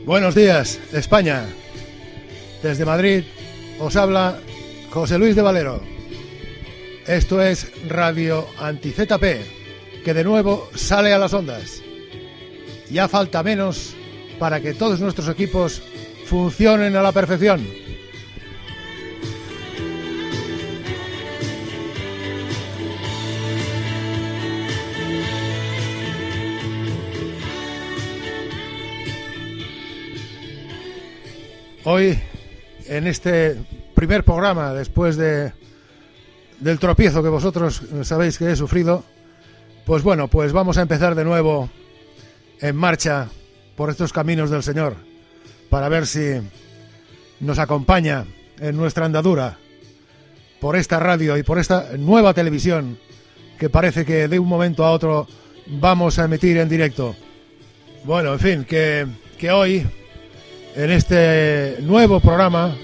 Buenos días, España. Desde Madrid os habla José Luis de Valero. Esto es Radio Anti-ZP, que de nuevo sale a las ondas. Ya falta menos para que todos nuestros equipos funcionen a la perfección. Hoy, en este primer programa, después del tropiezo que vosotros sabéis que he sufrido, pues bueno, pues vamos a empezar de nuevo en marcha por estos caminos del Señor, para ver si nos acompaña en nuestra andadura por esta radio y por esta nueva televisión que parece que de un momento a otro vamos a emitir en directo. Bueno, en fin, que hoy, en este nuevo programa,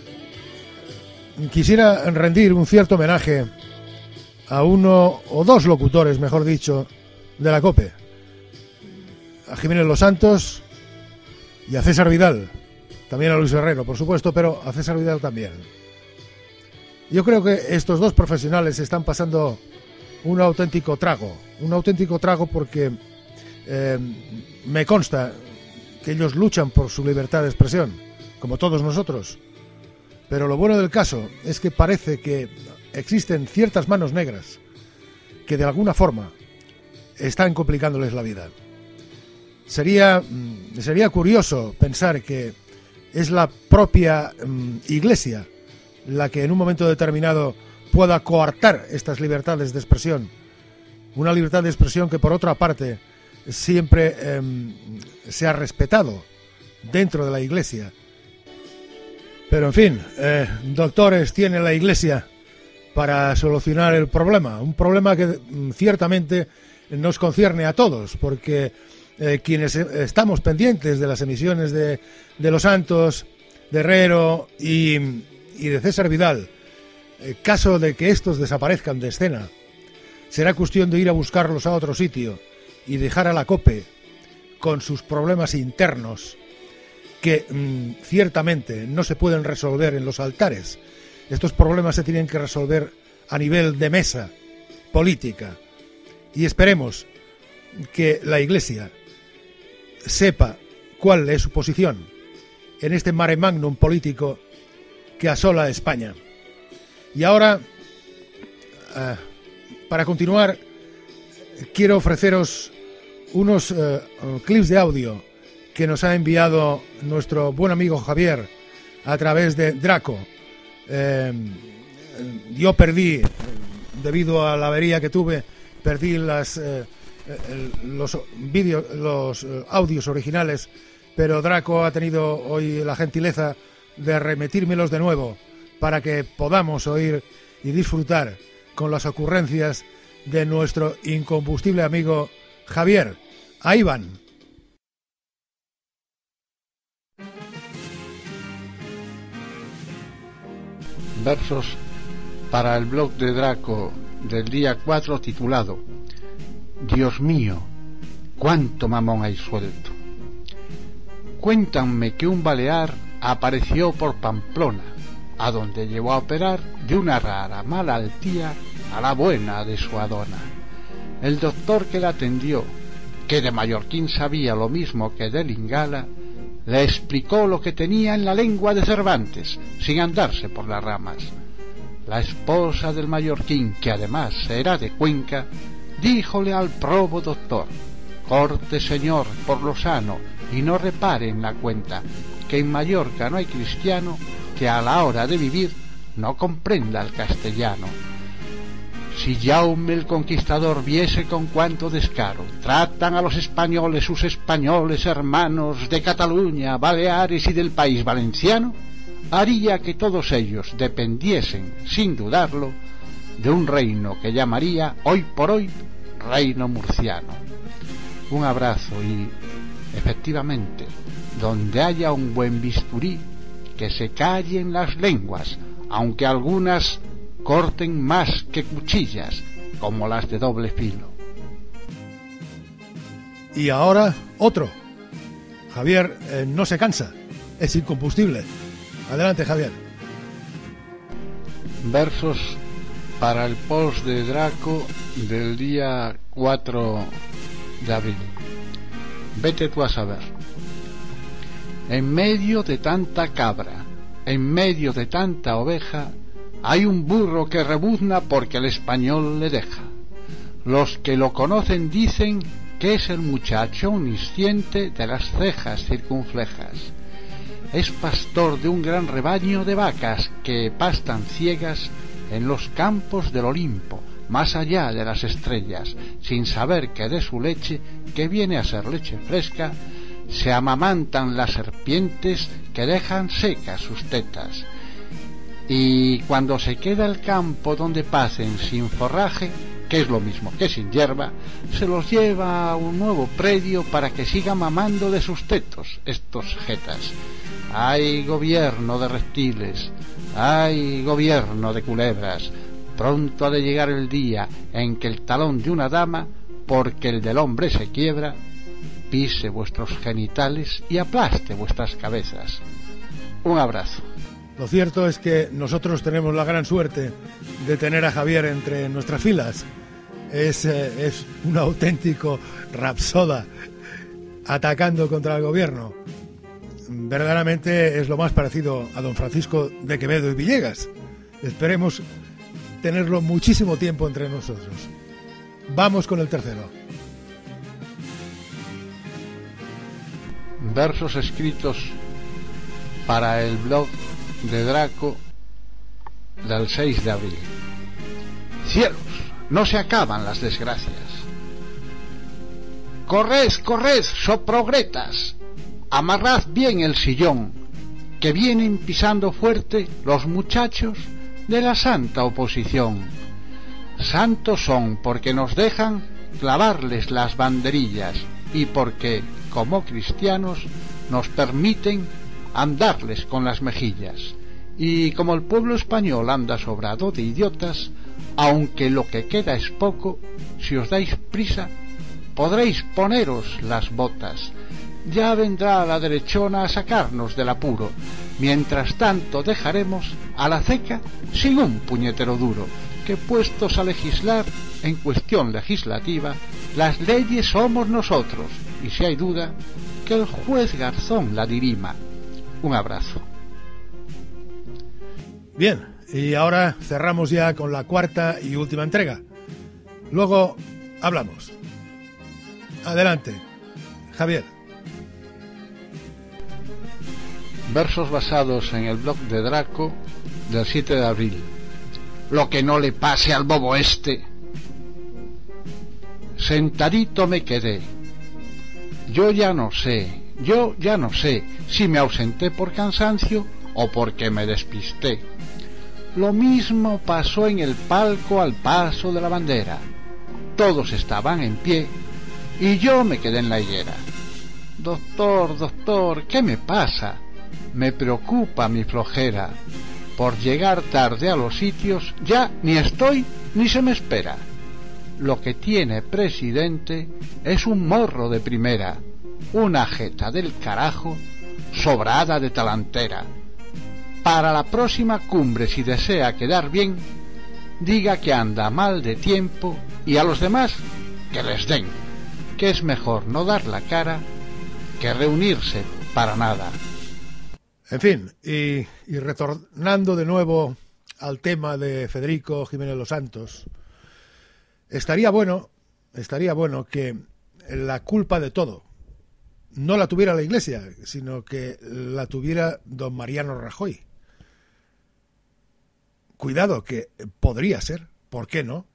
quisiera rendir un cierto homenaje a uno o dos locutores, mejor dicho, de la COPE, a Jiménez Los Santos y a César Vidal, también a Luis Herrero, por supuesto, pero a César Vidal también. Yo creo que estos dos profesionales están pasando un auténtico trago porque me consta que ellos luchan por su libertad de expresión, como todos nosotros. Pero lo bueno del caso es que parece que existen ciertas manos negras que de alguna forma están complicándoles la vida. Sería curioso pensar que es la propia Iglesia la que en un momento determinado pueda coartar estas libertades de expresión. Una libertad de expresión que, por otra parte, siempre se ha respetado dentro de la Iglesia. Pero en fin, doctores tiene la Iglesia para solucionar el problema, un problema que ciertamente nos concierne a todos, porque quienes estamos pendientes de las emisiones de Los Santos, de Herrero y de César Vidal, caso de que estos desaparezcan de escena, será cuestión de ir a buscarlos a otro sitio y dejar a la COPE con sus problemas internos que ciertamente no se pueden resolver en los altares. Estos problemas se tienen que resolver a nivel de mesa política, y esperemos que la Iglesia sepa cuál es su posición en este mare magnum político que asola a España. Y ahora, para continuar, quiero ofreceros unos clips de audio que nos ha enviado nuestro buen amigo Javier a través de Draco. Yo perdí, debido a la avería que tuve, perdí los audios originales, pero Draco ha tenido hoy la gentileza de remitírmelos de nuevo para que podamos oír y disfrutar con las ocurrencias de nuestro incombustible amigo Javier. Ahí van. Versos para el blog de Draco del día 4, titulado Dios mío, cuánto mamón hay suelto. Cuéntanme que un balear apareció por Pamplona, a donde llevó a operar de una rara malaltía a la buena de su Adona. El doctor que la atendió, que de mallorquín sabía lo mismo que de lingala, le explicó lo que tenía en la lengua de Cervantes, sin andarse por las ramas. La esposa del mallorquín, que además era de Cuenca, díjole al probo doctor: corte señor por lo sano y no repare en la cuenta, que en Mallorca no hay cristiano que a la hora de vivir no comprenda el castellano. Si Jaume el Conquistador viese con cuánto descaro tratan a los españoles sus españoles hermanos de Cataluña, Baleares y del país valenciano, haría que todos ellos dependiesen, sin dudarlo, de un reino que llamaría hoy por hoy reino murciano. Un abrazo y, efectivamente, donde haya un buen bisturí, que se callen las lenguas, aunque algunas corten más que cuchillas, como las de doble filo. Y ahora otro. Javier no se cansa, es incombustible. Adelante, Javier. Versos para el post de Draco del día 4 de abril. Vete tú a saber. En medio de tanta cabra, en medio de tanta oveja, hay un burro que rebuzna porque el español le deja. Los que lo conocen dicen que es el muchacho omnisciente de las cejas circunflejas. Es pastor de un gran rebaño de vacas que pastan ciegas en los campos del Olimpo, más allá de las estrellas, sin saber que de su leche, que viene a ser leche fresca, se amamantan las serpientes que dejan secas sus tetas. Y cuando se queda el campo donde pasen sin forraje, que es lo mismo que sin hierba, se los lleva a un nuevo predio para que sigan mamando de sus tetos estos jetas. ¡Ay, gobierno de reptiles! ¡Ay, gobierno de culebras! Pronto ha de llegar el día en que el talón de una dama, porque el del hombre se quiebra, pise vuestros genitales y aplaste vuestras cabezas. Un abrazo. Lo cierto es que nosotros tenemos la gran suerte de tener a Javier entre nuestras filas. Es un auténtico rapsoda atacando contra el gobierno. Verdaderamente es lo más parecido a don Francisco de Quevedo y Villegas. Esperemos tenerlo muchísimo tiempo entre nosotros. Vamos con el tercero. Versos escritos para el blog de Draco del 6 de abril. Cielos, no se acaban las desgracias. Corred, corred, soprogretas, amarrad bien el sillón, que vienen pisando fuerte los muchachos de la santa oposición. Santos son porque nos dejan clavarles las banderillas y porque, como cristianos, nos permiten andarles con las mejillas. Y como el pueblo español anda sobrado de idiotas, aunque lo que queda es poco, si os dais prisa, podréis poneros las botas. Ya vendrá la derechona a sacarnos del apuro. Mientras tanto dejaremos a la ceca sin un puñetero duro, que puestos a legislar en cuestión legislativa, las leyes somos nosotros, y si hay duda, que el juez Garzón la dirima. Un abrazo. Bien, y ahora cerramos ya con la cuarta y última entrega. Luego hablamos. Adelante, Javier. Versos basados en el blog de Draco del 7 de abril. Lo que no le pase al bobo este. Sentadito me quedé. Yo ya no sé si me ausenté por cansancio o porque me despisté. Lo mismo pasó en el palco al paso de la bandera. Todos estaban en pie y yo me quedé en la higuera. Doctor, doctor, ¿qué me pasa? Me preocupa mi flojera. Por llegar tarde a los sitios ya ni estoy ni se me espera. Lo que tiene presidente es un morro de primera, una jeta del carajo sobrada de talantera. Para la próxima cumbre, si desea quedar bien, diga que anda mal de tiempo y a los demás que les den, que es mejor no dar la cara que reunirse para nada. En fin, y retornando de nuevo al tema de Federico Jiménez Los Santos, estaría bueno que la culpa de todo no la tuviera la Iglesia, sino que la tuviera don Mariano Rajoy. Cuidado, que podría ser, ¿por qué no?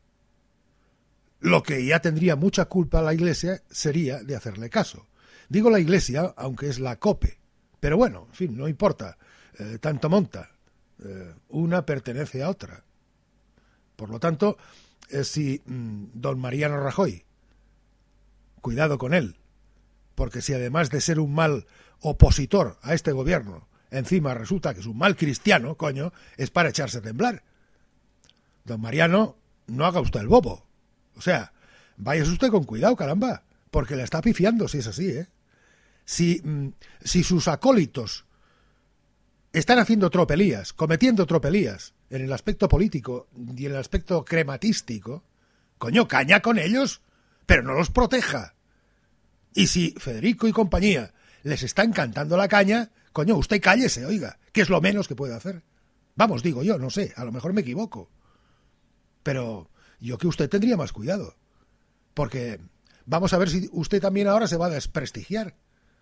Lo que ya tendría mucha culpa la Iglesia sería de hacerle caso. Digo la Iglesia, aunque es la COPE. Pero bueno, en fin, no importa, tanto monta, una pertenece a otra. Por lo tanto, si don Mariano Rajoy, cuidado con él, porque si además de ser un mal opositor a este gobierno, encima resulta que es un mal cristiano, coño, es para echarse a temblar. Don Mariano, no haga usted el bobo. O sea, váyase usted con cuidado, caramba, porque la está pifiando si es así, ¿eh? si sus acólitos están haciendo tropelías, cometiendo tropelías en el aspecto político y en el aspecto crematístico, coño, caña con ellos, pero no los proteja. Y si Federico y compañía les está encantando la caña, coño, usted cállese, oiga, que es lo menos que puede hacer. Vamos, digo yo, no sé, a lo mejor me equivoco. Pero yo que usted tendría más cuidado. Porque vamos a ver si usted también ahora se va a desprestigiar.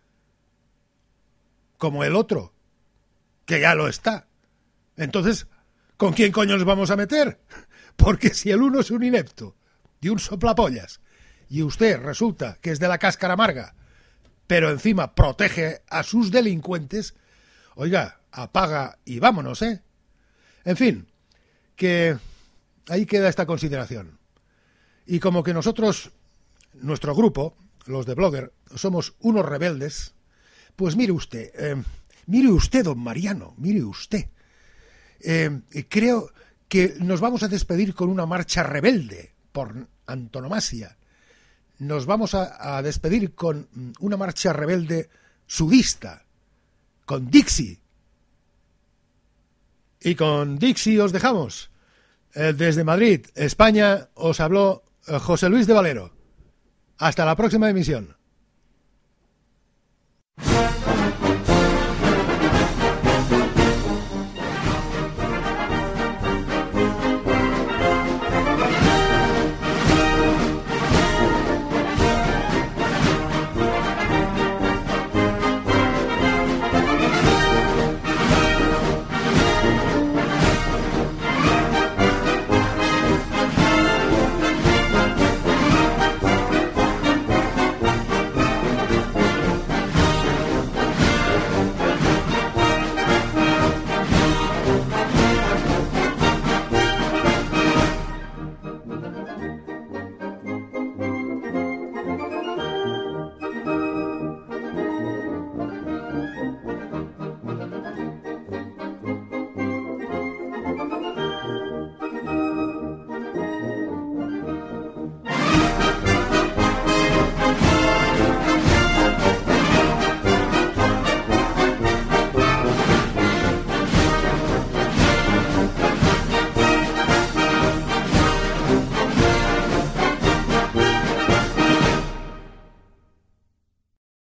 Como el otro, que ya lo está. Entonces, ¿con quién coño nos vamos a meter? Porque si el uno es un inepto y un soplapollas, y usted resulta que es de la cáscara amarga, pero encima protege a sus delincuentes, oiga, apaga y vámonos, ¿eh? En fin, que ahí queda esta consideración. Y como que nosotros, nuestro grupo, los de Blogger, somos unos rebeldes, pues mire usted, don Mariano, mire usted. Creo que nos vamos a despedir con una marcha rebelde, por antonomasia. Nos vamos a despedir con una marcha rebelde sudista, con Dixie. Y con Dixie os dejamos. Desde Madrid, España, os habló José Luis de Valero. Hasta la próxima emisión.